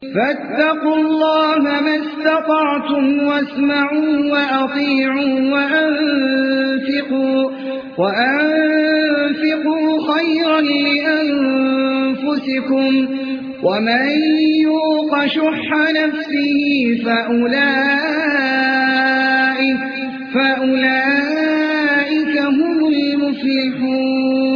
فاتقوا الله ما استطعتم واسمعوا وأطيعوا وأنفقوا خيرا لأنفسكم ومن يوق شح نفسه فأولئك هم المفلحون.